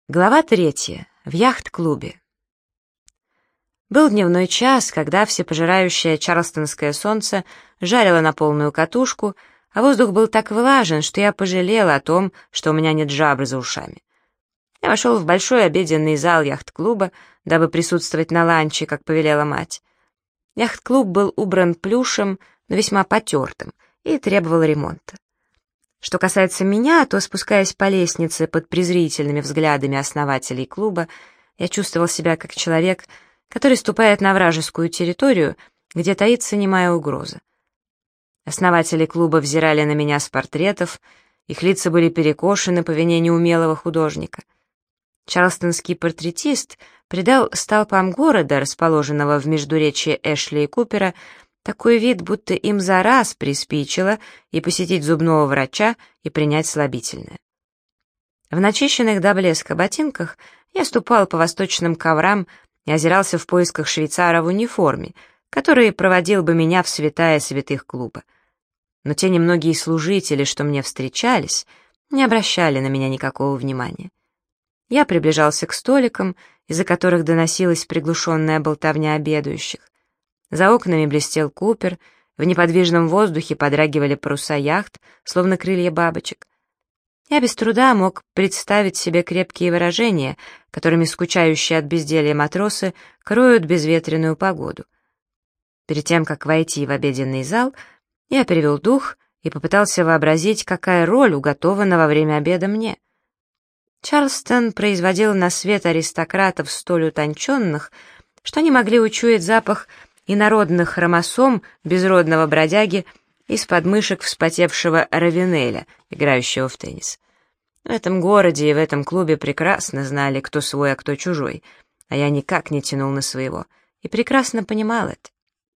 Глава 3. В яхт-клубе. Был дневной час, когда всепожирающее чарльстонское солнце жарило на полную катушку, а воздух был так влажен, что я пожалела о том, что у меня нет жабры за ушами. Я вошел в большой обеденный зал яхт-клуба, дабы присутствовать на ланче, как повелела мать. Яхт-клуб был убран плюшем, но весьма потертым, и требовал ремонта. Что касается меня, то, спускаясь по лестнице под презрительными взглядами основателей клуба, я чувствовал себя как человек, который ступает на вражескую территорию, где таится немая угроза. Основатели клуба взирали на меня с портретов, их лица были перекошены по вине неумелого художника. Чарльстонский портретист придал столпам города, расположенного в междуречье Эшли и Купера, такой вид, будто им за раз приспичило и посетить зубного врача, и принять слабительное. В начищенных до блеска ботинках я ступал по восточным коврам и озирался в поисках швейцара в униформе, который проводил бы меня в святая святых клуба. Но те немногие служители, что мне встречались, не обращали на меня никакого внимания. Я приближался к столикам, из-за которых доносилась приглушенная болтовня обедающих. За окнами блестел Купер, в неподвижном воздухе подрагивали паруса яхт, словно крылья бабочек. Я без труда мог представить себе крепкие выражения, которыми скучающие от безделья матросы кроют безветренную погоду. Перед тем, как войти в обеденный зал, я перевел дух и попытался вообразить, какая роль уготована во время обеда мне. Чарльстон производил на свет аристократов столь утонченных, что они могли учуять запах инородных хромосом безродного бродяги из подмышек вспотевшего Равенеля, играющего в теннис. В этом городе и в этом клубе прекрасно знали, кто свой, а кто чужой, а я никак не тянул на своего, и прекрасно понимал это.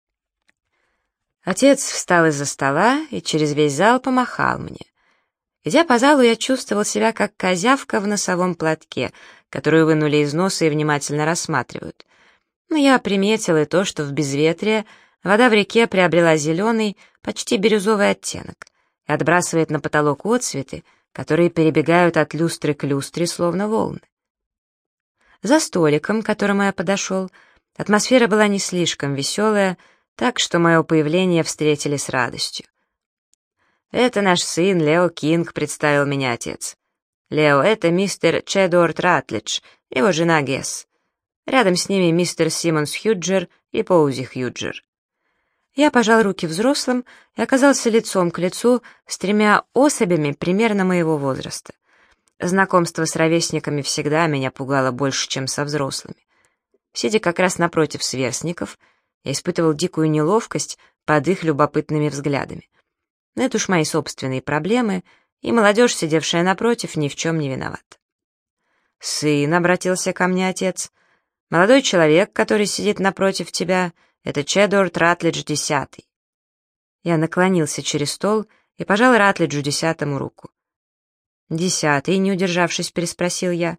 Отец встал из-за стола и через весь зал помахал мне. Идя по залу, я чувствовал себя как козявка в носовом платке, которую вынули из носа и внимательно рассматривают. Но я приметил и то, что в безветрие вода в реке приобрела зеленый, почти бирюзовый оттенок и отбрасывает на потолок отсветы, которые перебегают от люстры к люстре, словно волны. За столиком, к которому я подошел, атмосфера была не слишком веселая, так что мое появление встретили с радостью. «Это наш сын Лео Кинг», — представил меня отец. «Лео, это мистер Чедуард Ратлидж, его жена Гесс. Рядом с ними мистер Симмонс Хьюджер и Поузи Хьюджер». Я пожал руки взрослым и оказался лицом к лицу с тремя особями примерно моего возраста. Знакомство с ровесниками всегда меня пугало больше, чем со взрослыми. Сидя как раз напротив сверстников, я испытывал дикую неловкость под их любопытными взглядами. Но это уж мои собственные проблемы, и молодежь, сидевшая напротив, ни в чем не виновата. «Сын», — обратился ко мне отец, — «молодой человек, который сидит напротив тебя, это Чедуард Ратлидж X». Я наклонился через стол и пожал Ратлиджу X руку. «10», — не удержавшись, переспросил я.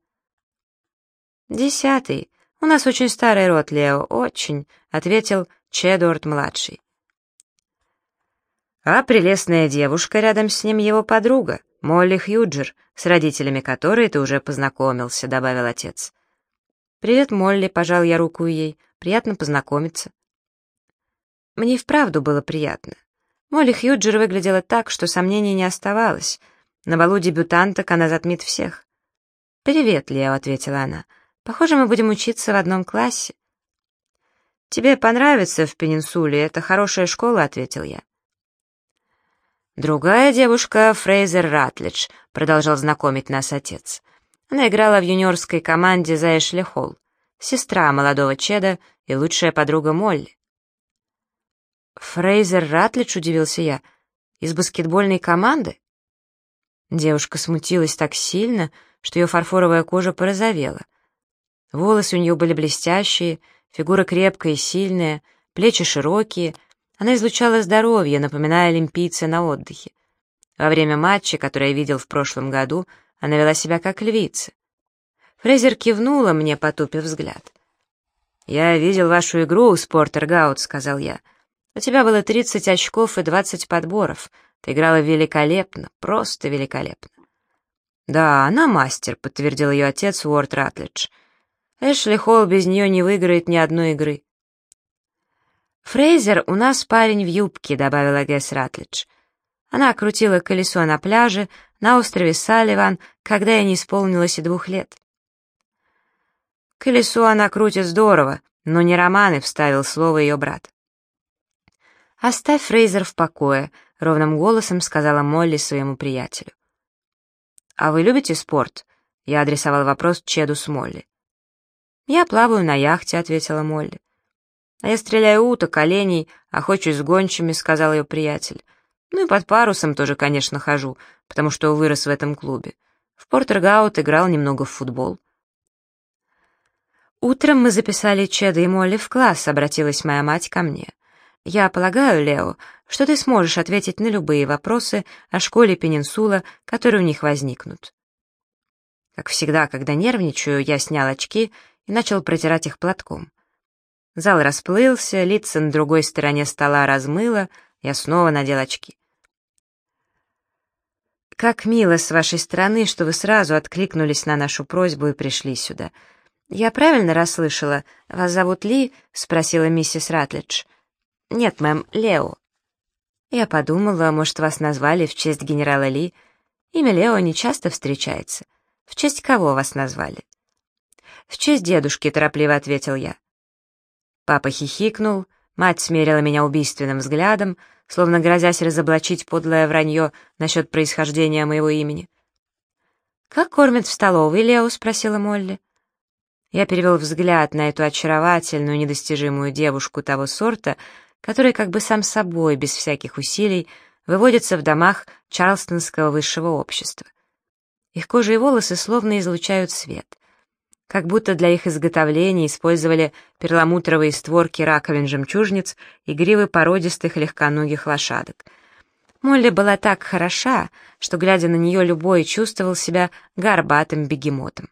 «10. У нас очень старый род, Лео, очень», — ответил Чедуард-младший. А прелестная девушка рядом с ним его подруга, Молли Хьюджер, с родителями которой ты уже познакомился», — добавил отец. «Привет, Молли», — пожал я руку ей, — «приятно познакомиться». Мне и вправду было приятно. Молли Хьюджер выглядела так, что сомнений не оставалось. На балу дебютанток она затмит всех. «Привет, Лео», — ответила она. «Похоже, мы будем учиться в одном классе». «Тебе понравится в Пенинсуле, это хорошая школа», — ответил я. «Другая девушка, Фрейзер Ратлидж», — продолжал знакомить нас отец. Она играла в юниорской команде за Эшли Холл, сестра молодого Чеда и лучшая подруга Молли. «Фрейзер Ратлидж», — удивился я, — «из баскетбольной команды?» Девушка смутилась так сильно, что ее фарфоровая кожа порозовела. Волосы у нее были блестящие, фигура крепкая и сильная, плечи широкие. Она излучала здоровье, напоминая олимпийца на отдыхе. Во время матча, который я видел в прошлом году, она вела себя как львица. Фрейзер кивнула мне, потупив взгляд. «Я видел вашу игру, Спортер-Гаут», — сказал я. «У тебя было 30 очков и 20 подборов. Ты играла великолепно, просто великолепно». «Да, она мастер», — подтвердил ее отец Уорд Ратлидж. «Эшли Холл без нее не выиграет ни одной игры». «Фрейзер у нас парень в юбке», — добавила Гэс Ратлидж. Она крутила колесо на пляже на острове Салливан, когда ей не исполнилось и 2 лет. «Колесо она крутит здорово, но не романы», — вставил слово ее брат. «Оставь Фрейзер в покое», — ровным голосом сказала Молли своему приятелю. «А вы любите спорт?» — я адресовал вопрос Чеду с Молли. «Я плаваю на яхте», — ответила Молли. «А я стреляю уток, оленей, охочусь с гончими», — сказал ее приятель. «Ну и под парусом тоже, конечно, хожу, потому что вырос в этом клубе. В Портергаут играл немного в футбол». «Утром мы записали Чеда и Молли в класс», — обратилась моя мать ко мне. «Я полагаю, Лео, что ты сможешь ответить на любые вопросы о школе Пенинсула, которые у них возникнут». Как всегда, когда нервничаю, я снял очки и начал протирать их платком. Зал расплылся, лица на другой стороне стола размыло, я снова надел очки. «Как мило с вашей стороны, что вы сразу откликнулись на нашу просьбу и пришли сюда. Я правильно расслышала? Вас зовут Ли?» — спросила миссис Ратлидж. «Нет, мэм, Лео». Я подумала, может, вас назвали в честь генерала Ли. Имя Лео не часто встречается. В честь кого вас назвали? «В честь дедушки», — торопливо ответил я. Папа хихикнул, мать смерила меня убийственным взглядом, словно грозясь разоблачить подлое вранье насчет происхождения моего имени. «Как кормят в столовой, Лео?» — спросила Молли. Я перевел взгляд на эту очаровательную, недостижимую девушку того сорта, который как бы сам собой, без всяких усилий, выводится в домах чарльстонского высшего общества. Их кожа и волосы словно излучают свет. Как будто для их изготовления использовали перламутровые створки раковин-жемчужниц и гривы породистых легконогих лошадок. Молли была так хороша, что, глядя на нее, любой чувствовал себя горбатым бегемотом.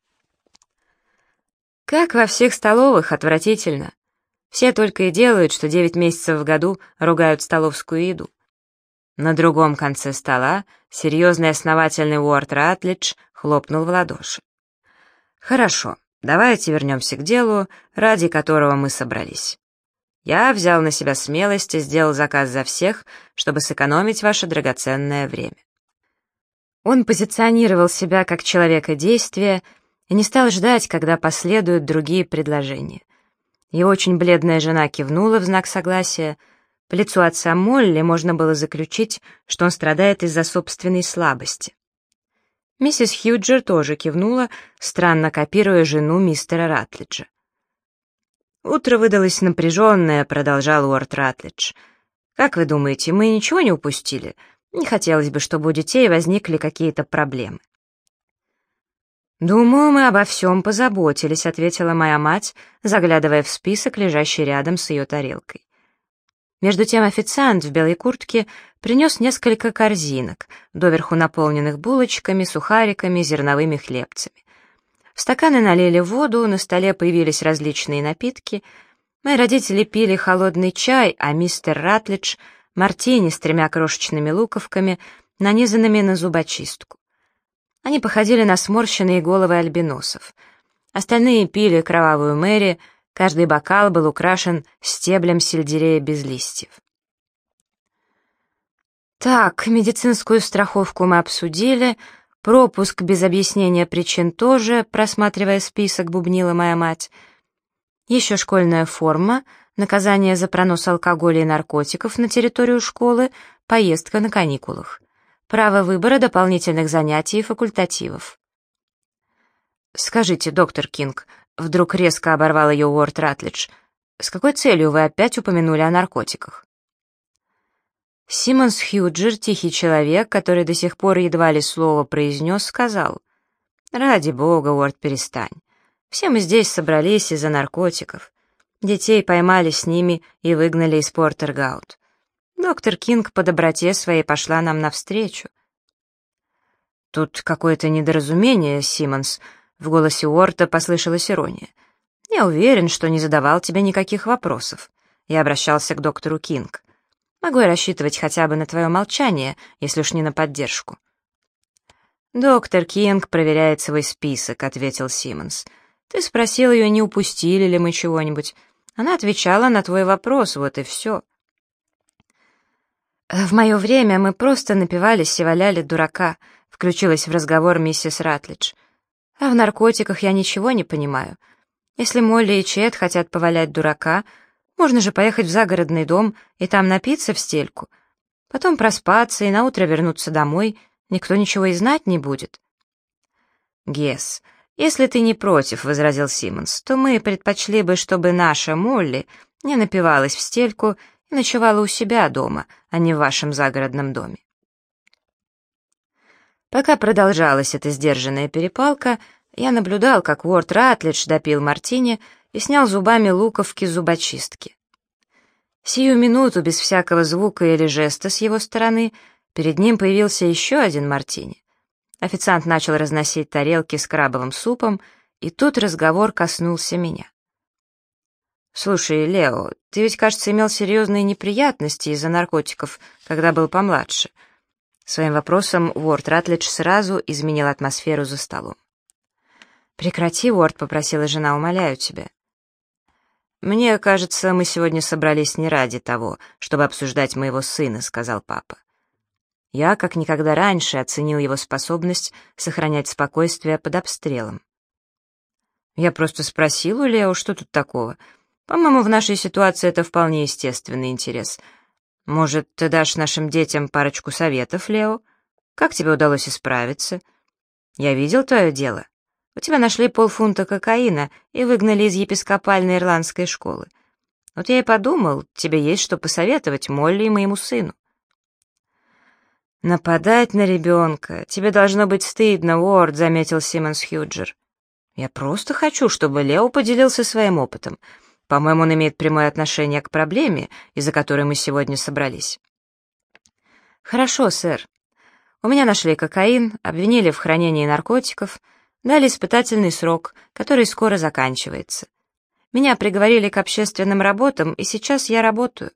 Как во всех столовых, отвратительно. Все только и делают, что 9 месяцев в году ругают столовскую еду. На другом конце стола серьезный основательный Уорд Ратлидж хлопнул в ладоши. «Хорошо, давайте вернемся к делу, ради которого мы собрались. Я взял на себя смелость и сделал заказ за всех, чтобы сэкономить ваше драгоценное время». Он позиционировал себя как человека действия и не стал ждать, когда последуют другие предложения. Его очень бледная жена кивнула в знак согласия. По лицу отца Молли можно было заключить, что он страдает из-за собственной слабости. Миссис Хьюджер тоже кивнула, странно копируя жену мистера Ратлиджа. «Утро выдалось напряженное», — продолжал Уорд Ратлидж. «Как вы думаете, мы ничего не упустили? Не хотелось бы, чтобы у детей возникли какие-то проблемы». «Думаю, мы обо всем позаботились», — ответила моя мать, заглядывая в список, лежащий рядом с ее тарелкой. Между тем официант в белой куртке принес несколько корзинок, доверху наполненных булочками, сухариками, зерновыми хлебцами. В стаканы налили воду, на столе появились различные напитки. Мои родители пили холодный чай, а мистер Ратлидж — мартини с 3 крошечными луковками, нанизанными на зубочистку. Они походили на сморщенные головы альбиносов. Остальные пили кровавую Мэри, каждый бокал был украшен стеблем сельдерея без листьев. Так, медицинскую страховку мы обсудили, пропуск без объяснения причин тоже, просматривая список, бубнила моя мать. Еще школьная форма, наказание за пронос алкоголя и наркотиков на территорию школы, поездка на каникулах. Право выбора дополнительных занятий и факультативов. «Скажите, доктор Кинг», — вдруг резко оборвал ее Уорд Ратлидж, «с какой целью вы опять упомянули о наркотиках?» Симмонс Хьюджер, тихий человек, который до сих пор едва ли слово произнес, сказал: «Ради бога, Уорд, перестань. Все мы здесь собрались из-за наркотиков. Детей поймали с ними и выгнали из Портергаут. Доктор Кинг по доброте своей пошла нам навстречу». «Тут какое-то недоразумение, Симмонс», — в голосе Уорта послышалась ирония. «Я уверен, что не задавал тебе никаких вопросов. Я обращался к доктору Кинг. Могу я рассчитывать хотя бы на твое молчание, если уж не на поддержку?» «Доктор Кинг проверяет свой список», — ответил Симмонс. «Ты спросил ее, не упустили ли мы чего-нибудь. Она отвечала на твой вопрос, вот и все». «В мое время мы просто напивались и валяли дурака», — включилась в разговор миссис Ратлидж. «А в наркотиках я ничего не понимаю. Если Молли и Чет хотят повалять дурака, можно же поехать в загородный дом и там напиться в стельку. Потом проспаться и наутро вернуться домой, никто ничего и знать не будет». «Гесс, если ты не против», — возразил Симмонс, «то мы предпочли бы, чтобы наша Молли не напивалась в стельку и ночевала у себя дома, а не в вашем загородном доме». Пока продолжалась эта сдержанная перепалка, я наблюдал, как Уорд Ратлидж допил мартини и снял зубами луковки зубочистки. Сию минуту, без всякого звука или жеста с его стороны, перед ним появился еще один мартини. Официант начал разносить тарелки с крабовым супом, и тут разговор коснулся меня. «Слушай, Лео, ты ведь, кажется, имел серьезные неприятности из-за наркотиков, когда был помладше». Своим вопросом Уорд Ратлидж сразу изменил атмосферу за столом. «Прекрати, Уорд», — попросила жена, — «умоляю тебя». «Мне кажется, мы сегодня собрались не ради того, чтобы обсуждать моего сына», — сказал папа. Я, как никогда раньше, оценил его способность сохранять спокойствие под обстрелом. Я просто спросил у Лео, что тут такого. По-моему, в нашей ситуации это вполне естественный интерес. Может, ты дашь нашим детям парочку советов, Лео? Как тебе удалось исправиться? Я видел твое дело. У тебя нашли полфунта кокаина и выгнали из епископальной ирландской школы. Вот я и подумал, тебе есть что посоветовать Молли и моему сыну. «Нападать на ребенка. Тебе должно быть стыдно, Уорд», — заметил Симмонс Хьюджер. «Я просто хочу, чтобы Лео поделился своим опытом. По-моему, он имеет прямое отношение к проблеме, из-за которой мы сегодня собрались». «Хорошо, сэр. У меня нашли кокаин, обвинили в хранении наркотиков, дали испытательный срок, который скоро заканчивается. Меня приговорили к общественным работам, и сейчас я работаю».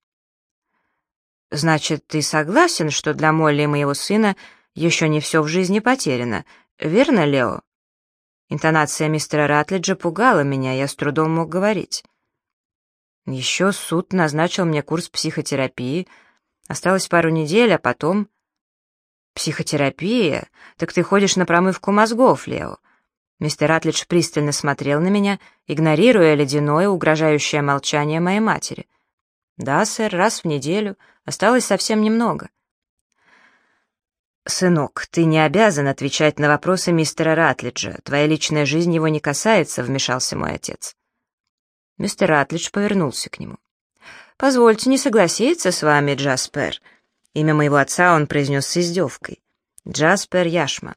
«Значит, ты согласен, что для Молли и моего сына еще не все в жизни потеряно, верно, Лео?» Интонация мистера Ратлиджа пугала меня, я с трудом мог говорить. «Еще суд назначил мне курс психотерапии. Осталось пару недель, а потом...» «Психотерапия? Так ты ходишь на промывку мозгов, Лео». Мистер Ратлидж пристально смотрел на меня, игнорируя ледяное, угрожающее молчание моей матери. «Да, сэр, раз в неделю. Осталось совсем немного». «Сынок, ты не обязан отвечать на вопросы мистера Ратлиджа. Твоя личная жизнь его не касается», — вмешался мой отец. Мистер Ратлидж повернулся к нему. «Позвольте не согласиться с вами, Джаспер». Имя моего отца он произнес с издевкой. «Джаспер Яшма».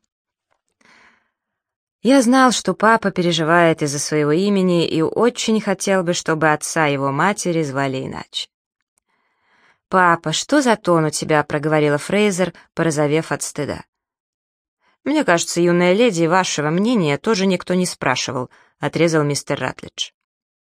Я знал, что папа переживает из-за своего имени и очень хотел бы, чтобы отца его матери звали иначе. «Папа, что за тон у тебя?» — проговорила Фрейзер, порозовев от стыда. «Мне кажется, юная леди, вашего мнения тоже никто не спрашивал», — отрезал мистер Ратлидж.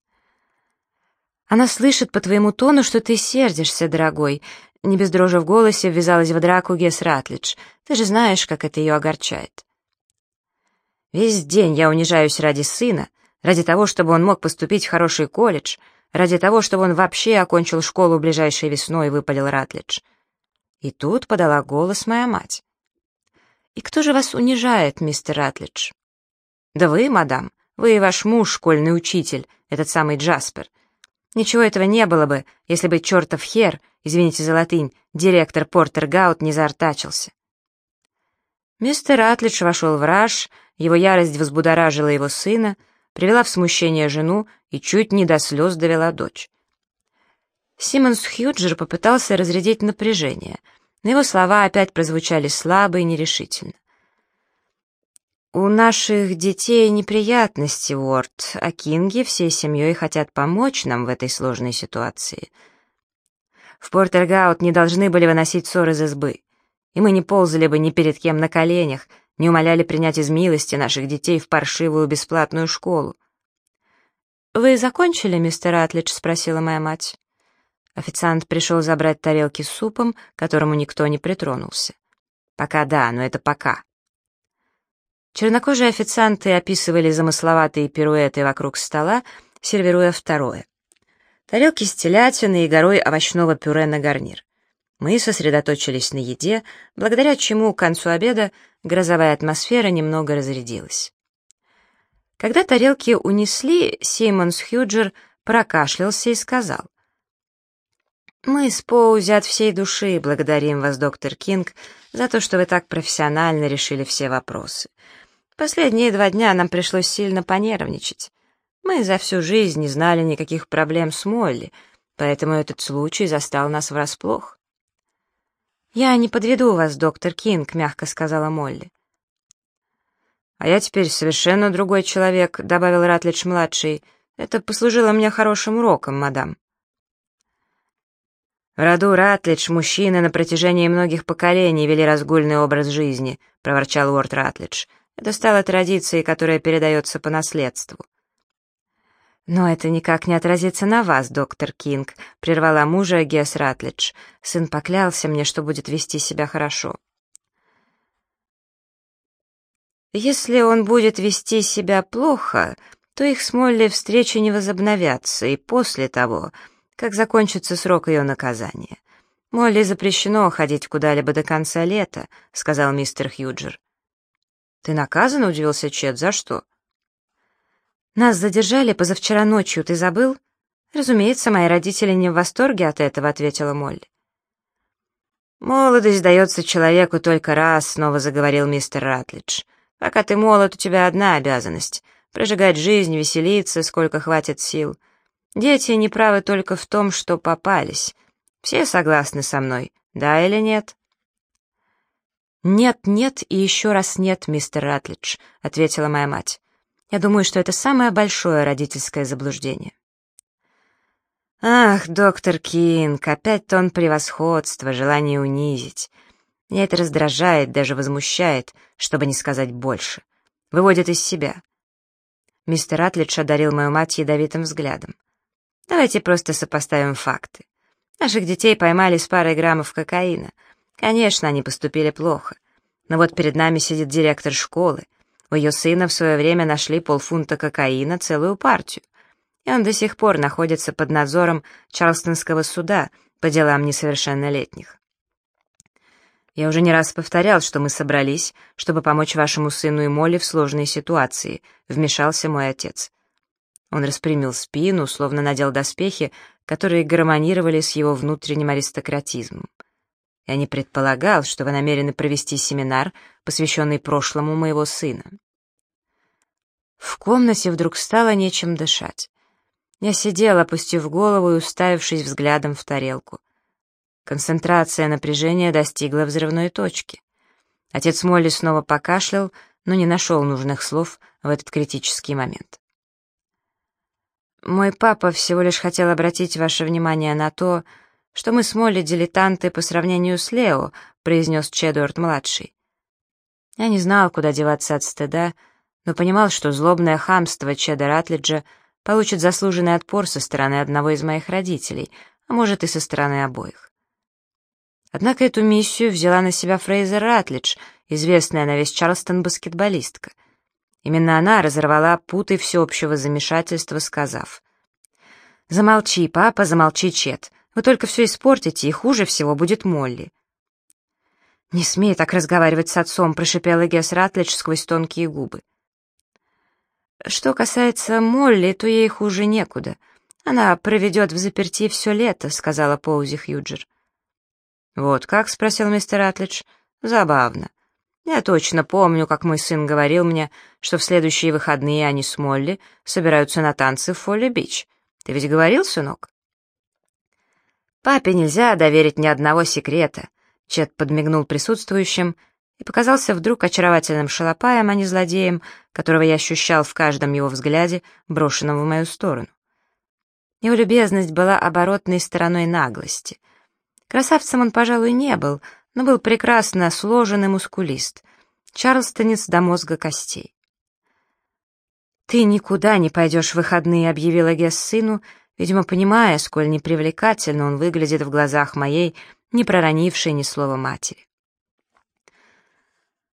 «Она слышит по твоему тону, что ты сердишься, дорогой», — не без дрожи в голосе ввязалась в драку Гесс Ратлидж. «Ты же знаешь, как это ее огорчает». «Весь день я унижаюсь ради сына, ради того, чтобы он мог поступить в хороший колледж, ради того, чтобы он вообще окончил школу ближайшей весной», — выпалил Ратлидж. И тут подала голос моя мать. «И кто же вас унижает, мистер Ратлидж?» «Да вы, мадам, вы и ваш муж, школьный учитель, этот самый Джаспер. Ничего этого не было бы, если бы чертов хер, извините за латынь, директор Портер Гаут не заортачился». Мистер Ратлидж вошел в раж, его ярость взбудоражила его сына, привела в смущение жену и чуть не до слез довела дочь. Симмонс Хьюджер попытался разрядить напряжение, но его слова опять прозвучали слабо и нерешительно. «У наших детей неприятности, Уорд, а Кинги всей семьей хотят помочь нам в этой сложной ситуации. В Портер-Гаут не должны были выносить ссор из избы, и мы не ползали бы ни перед кем на коленях, не умоляли принять из милости наших детей в паршивую бесплатную школу». «Вы закончили, мистер Ратлидж?» — спросила моя мать. Официант пришел забрать тарелки с супом, к которому никто не притронулся. «Пока да, но это пока. Чернокожие официанты описывали замысловатые пируэты вокруг стола, сервируя второе. Тарелки с телятиной и горой овощного пюре на гарнир. Мы сосредоточились на еде, благодаря чему к концу обеда грозовая атмосфера немного разрядилась. Когда тарелки унесли, Симмонс Хьюджер прокашлялся и сказал: «Мы с Поузи от всей души благодарим вас, доктор Кинг, за то, что вы так профессионально решили все вопросы. Последние 2 дня нам пришлось сильно понервничать. Мы за всю жизнь не знали никаких проблем с Молли, поэтому этот случай застал нас врасплох». «Я не подведу вас, доктор Кинг», — мягко сказала Молли. «А я теперь совершенно другой человек», — добавил Ратлидж-младший. «Это послужило мне хорошим уроком, мадам». «В роду Ратлидж мужчины на протяжении многих поколений вели разгульный образ жизни», — проворчал Уорд Ратлидж. «Это стало традицией, которая передается по наследству». «Но это никак не отразится на вас, доктор Кинг», — прервала мужа Гесс Ратлидж. «Сын поклялся мне, что будет вести себя хорошо». «Если он будет вести себя плохо, то их с Молли встречи не возобновятся и после того, как закончится срок ее наказания. Молли запрещено ходить куда-либо до конца лета», — сказал мистер Хьюджер. «Ты наказан?» — удивился Чет. «За что?» «Нас задержали позавчера ночью, ты забыл?» «Разумеется, мои родители не в восторге от этого», — ответила Молли. «Молодость дается человеку только раз», — снова заговорил мистер Ратлидж. «Пока ты молод, у тебя одна обязанность — прожигать жизнь, веселиться, сколько хватит сил. Дети не правы только в том, что попались. Все согласны со мной, да или нет?» «Нет, нет и еще раз нет, мистер Ратлидж», — ответила моя мать. «Я думаю, что это самое большое родительское заблуждение». «Ах, доктор Кинг, опять тон превосходства, желание унизить. Меня это раздражает, даже возмущает, чтобы не сказать больше. Выводит из себя». Мистер Ратлидж одарил мою мать ядовитым взглядом. «Давайте просто сопоставим факты. Наших детей поймали с парой граммов кокаина. Конечно, они поступили плохо. Но вот перед нами сидит директор школы. У ее сына в свое время нашли полфунта кокаина, целую партию. И он до сих пор находится под надзором Чарлстонского суда по делам несовершеннолетних. Я уже не раз повторял, что мы собрались, чтобы помочь вашему сыну и Молли в сложной ситуации», — вмешался мой отец. Он распрямил спину, словно надел доспехи, которые гармонировали с его внутренним аристократизмом. Я не предполагал, что вы намерены провести семинар, посвященный прошлому моего сына. В комнате вдруг стало нечем дышать. Я сидел, опустив голову и уставившись взглядом в тарелку. Концентрация напряжения достигла взрывной точки. Отец Молли снова покашлял, но не нашел нужных слов в этот критический момент. «Мой папа всего лишь хотел обратить ваше внимание на то, что мы с Молли дилетанты по сравнению с Лео», — произнес Чедуард-младший. Я не знал, куда деваться от стыда, но понимал, что злобное хамство Чеда Ратлиджа получит заслуженный отпор со стороны одного из моих родителей, а может и со стороны обоих. Однако эту миссию взяла на себя Фрейзер Ратлидж, известная на весь Чарлстон баскетболистка. Именно она разорвала путы всеобщего замешательства, сказав: «Замолчи, папа, замолчи, Чет. Вы только все испортите, и хуже всего будет Молли». «Не смей так разговаривать с отцом», — прошипела Гесс Ратлидж сквозь тонкие губы. «Что касается Молли, то ей хуже некуда. Она проведет в заперти все лето», — сказала Поузи Хьюджер. «Вот как?» — спросил мистер Ратлидж. «Забавно. Я точно помню, как мой сын говорил мне, что в следующие выходные они с Молли собираются на танцы в Фолли-Бич. Ты ведь говорил, сынок?» «Папе нельзя доверить ни одного секрета», — Чет подмигнул присутствующим и показался вдруг очаровательным шалопаем, а не злодеем, которого я ощущал в каждом его взгляде, брошенном в мою сторону. Его любезность была оборотной стороной наглости. Красавцем он, пожалуй, не был, но был прекрасно сложен и мускулист, чарлстонец до мозга костей. «Ты никуда не пойдешь в выходные», — объявила Гесс сыну, видимо, понимая, сколь непривлекательно он выглядит в глазах моей, не проронившей ни слова матери.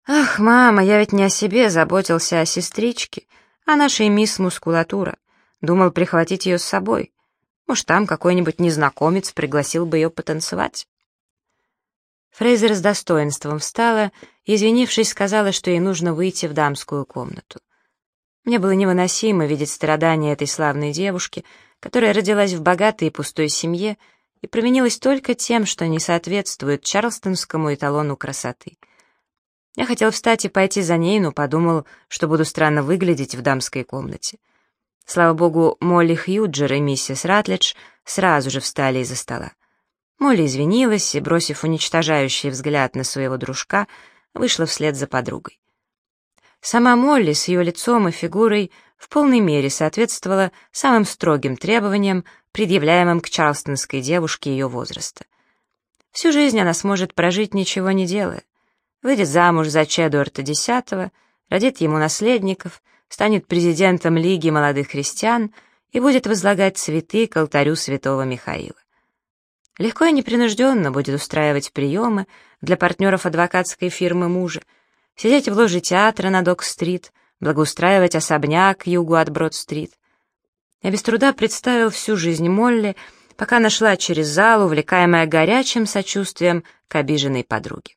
Ах, мама, я ведь не о себе заботился, а о сестричке, о нашей мисс Мускулатура. Думал прихватить ее с собой. Может, там какой-нибудь незнакомец пригласил бы ее потанцевать. Фрейзер с достоинством встала и, извинившись, сказала, что ей нужно выйти в дамскую комнату. Мне было невыносимо видеть страдания этой славной девушки, которая родилась в богатой и пустой семье и променилась только тем, что не соответствует чарлстонскому эталону красоты. Я хотел встать и пойти за ней, но подумал, что буду странно выглядеть в дамской комнате. Слава богу, Молли Хьюджер и миссис Ратлидж сразу же встали из-за стола. Молли извинилась и, бросив уничтожающий взгляд на своего дружка, вышла вслед за подругой. Сама Молли с ее лицом и фигурой в полной мере соответствовала самым строгим требованиям, предъявляемым к чарлстонской девушке ее возраста. Всю жизнь она сможет прожить, ничего не делая. Выйдет замуж за Чедуарта X, родит ему наследников, станет президентом Лиги молодых христиан и будет возлагать цветы к алтарю святого Михаила. Легко и непринужденно будет устраивать приемы для партнеров адвокатской фирмы мужа, сидеть в ложе театра на Док-стрит, благоустраивать особняк к югу от Брод-стрит. Я без труда представил всю жизнь Молли, пока она шла через зал, увлекаемая горячим сочувствием к обиженной подруге.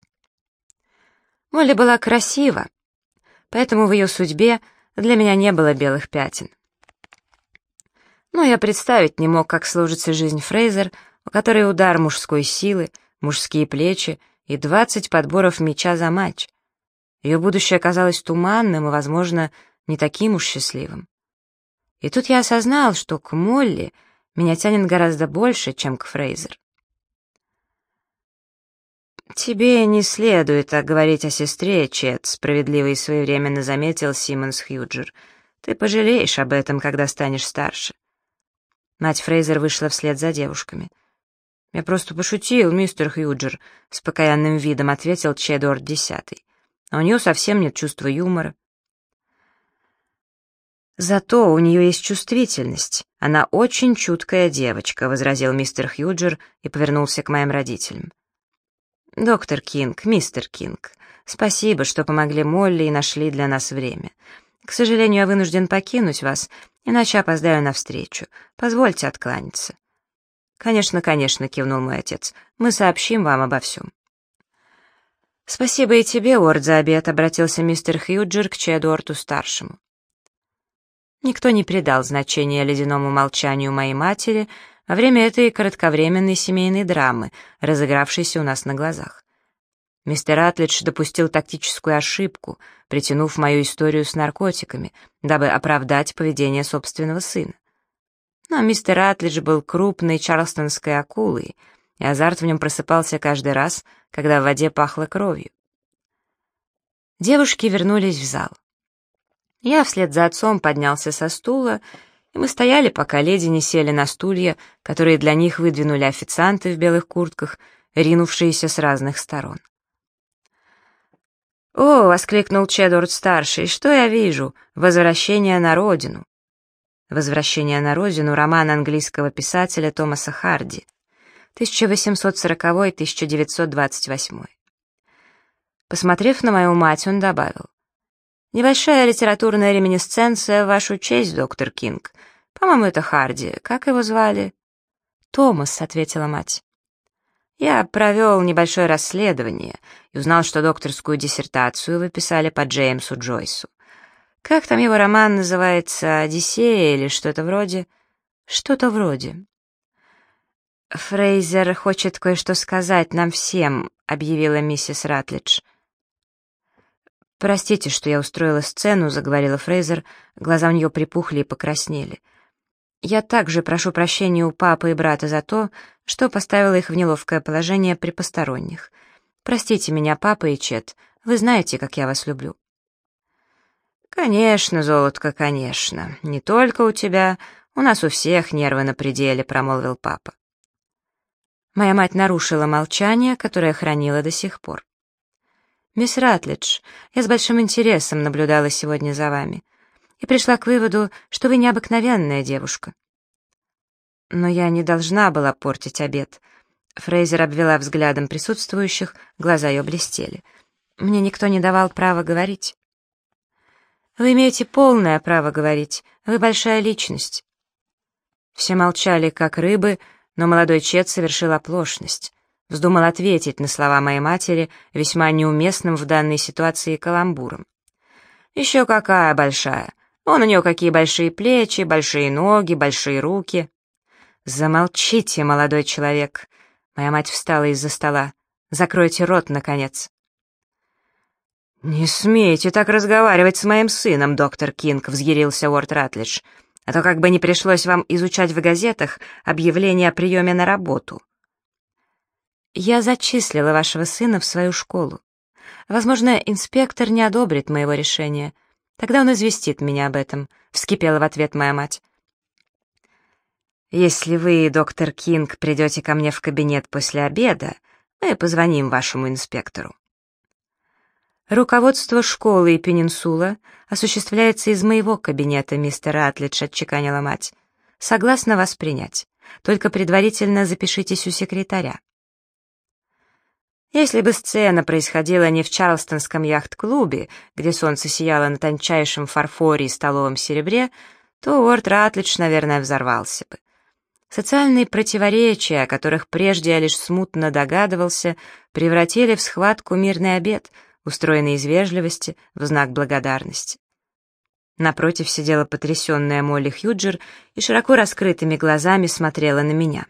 Молли была красива, поэтому в ее судьбе для меня не было белых пятен. Но я представить не мог, как сложится жизнь Фрейзер, у которой удар мужской силы, мужские плечи и 20 подборов мяча за матч. Ее будущее казалось туманным и, возможно, не таким уж счастливым. И тут я осознал, что к Молли меня тянет гораздо больше, чем к Фрейзер. «Тебе не следует так говорить о сестре, Чет», — справедливо и своевременно заметил Симмонс Хьюджер. «Ты пожалеешь об этом, когда станешь старше». Мать Фрейзер вышла вслед за девушками. «Я просто пошутил, мистер Хьюджер», — с покаянным видом ответил Чедуарт X. «А у нее совсем нет чувства юмора». «Зато у нее есть чувствительность. Она очень чуткая девочка», — возразил мистер Хьюджер и повернулся к моим родителям. «Доктор Кинг, мистер Кинг, спасибо, что помогли Молли и нашли для нас время. К сожалению, я вынужден покинуть вас, иначе опоздаю на встречу. Позвольте откланяться». «Конечно, конечно», — кивнул мой отец, — «мы сообщим вам обо всем». «Спасибо и тебе, Уорд, за обед», — обратился мистер Хьюджер к Чедуарту-старшему. Никто не придал значения ледяному молчанию моей матери во время этой кратковременной семейной драмы, разыгравшейся у нас на глазах. Мистер Ратлидж допустил тактическую ошибку, притянув мою историю с наркотиками, дабы оправдать поведение собственного сына. Но мистер Ратлидж был крупной чарлстонской акулой, и азарт в нем просыпался каждый раз, когда в воде пахло кровью. Девушки вернулись в зал. Я вслед за отцом поднялся со стула, и мы стояли, пока леди не сели на стулья, которые для них выдвинули официанты в белых куртках, ринувшиеся с разных сторон. «О!» — воскликнул Чедуарт-старший. «Что я вижу? Возвращение на родину!» «Возвращение на родину» — роман английского писателя Томаса Харди, 1840-1928. Посмотрев на мою мать, он добавил: «Небольшая литературная реминисценция в вашу честь, доктор Кинг. По-моему, это Харди. Как его звали?» «Томас», — ответила мать. «Я провел небольшое расследование и узнал, что докторскую диссертацию вы писали по Джеймсу Джойсу. Как там его роман называется? «Одиссея» или что-то вроде?» «Что-то вроде». «Фрейзер хочет кое-что сказать нам всем», — объявила миссис Ратлидж. «Простите, что я устроила сцену», — заговорила Фрейзер, глаза у нее припухли и покраснели. «Я также прошу прощения у папы и брата за то, что поставила их в неловкое положение при посторонних. Простите меня, папа и Чет, вы знаете, как я вас люблю». «Конечно, золотко, конечно. Не только у тебя, у нас у всех нервы на пределе», — промолвил папа. Моя мать нарушила молчание, которое хранила до сих пор. «Мисс Ратлидж, я с большим интересом наблюдала сегодня за вами и пришла к выводу, что вы необыкновенная девушка». «Но я не должна была портить обед». Фрейзер обвела взглядом присутствующих, глаза ее блестели. Мне никто не давал права говорить. Вы имеете полное право говорить, вы большая личность. Все молчали, как рыбы, но молодой Чет совершил оплошность. Вздумал ответить на слова моей матери, весьма неуместным в данной ситуации каламбуром. «Еще какая большая! Вон у нее какие большие плечи, большие ноги, большие руки!» «Замолчите, молодой человек!» Моя мать встала из-за стола. «Закройте рот, наконец!» «Не смейте так разговаривать с моим сыном, доктор Кинг», — взъярился Уорд Ратлидж. «А то как бы не пришлось вам изучать в газетах объявление о приеме на работу». «Я зачислила вашего сына в свою школу. Возможно, инспектор не одобрит моего решения. Тогда он известит меня об этом», — вскипела в ответ моя мать. «Если вы, доктор Кинг, придете ко мне в кабинет после обеда, мы позвоним вашему инспектору». «Руководство школы и Пенинсула осуществляется из моего кабинета, мистер Ратлидж», — отчеканила мать. «Согласна вас принять. Только предварительно запишитесь у секретаря». Если бы сцена происходила не в Чарлстонском яхт-клубе, где солнце сияло на тончайшем фарфоре и столовом серебре, то Уорд Ратлидж, наверное, взорвался бы. Социальные противоречия, о которых прежде я лишь смутно догадывался, превратили в схватку мирный обед, устроенный из вежливости в знак благодарности. Напротив сидела потрясенная Молли Хьюджер и широко раскрытыми глазами смотрела на меня.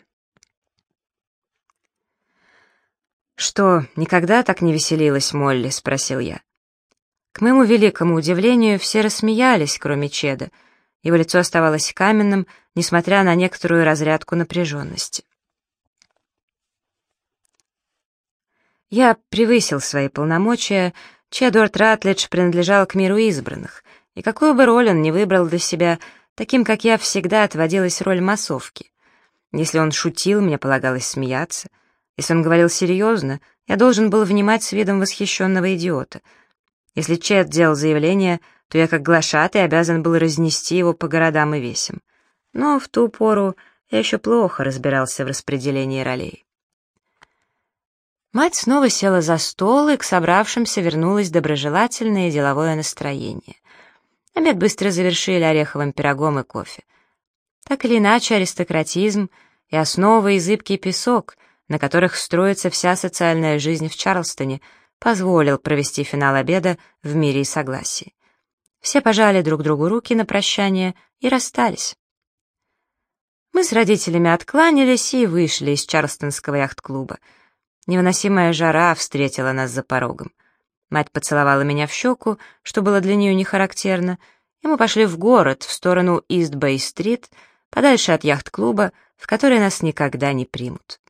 «Что, никогда так не веселилась Молли?» — спросил я. К моему великому удивлению, все рассмеялись, кроме Чеда. Его лицо оставалось каменным, несмотря на некоторую разрядку напряженности. Я превысил свои полномочия, Чедуард Ратлидж принадлежал к миру избранных, и какую бы роль он ни выбрал для себя, таким, как я, всегда отводилась роль массовки. Если он шутил, мне полагалось смеяться. Если он говорил серьезно, я должен был внимать с видом восхищенного идиота. Если Чед делал заявление, то я, как глашатый, обязан был разнести его по городам и весям. Но в ту пору я еще плохо разбирался в распределении ролей. Мать снова села за стол, и к собравшимся вернулось доброжелательное деловое настроение. Обед быстро завершили ореховым пирогом и кофе. Так или иначе, аристократизм и основа и зыбкий песок, на которых строится вся социальная жизнь в Чарлстоне, позволил провести финал обеда в мире и согласии. Все пожали друг другу руки на прощание и расстались. Мы с родителями откланялись и вышли из Чарлстонского яхт-клуба. Невыносимая жара встретила нас за порогом. Мать поцеловала меня в щеку, что было для нее не характерно, и мы пошли в город, в сторону Ист-Бэй-стрит, подальше от яхт-клуба, в который нас никогда не примут.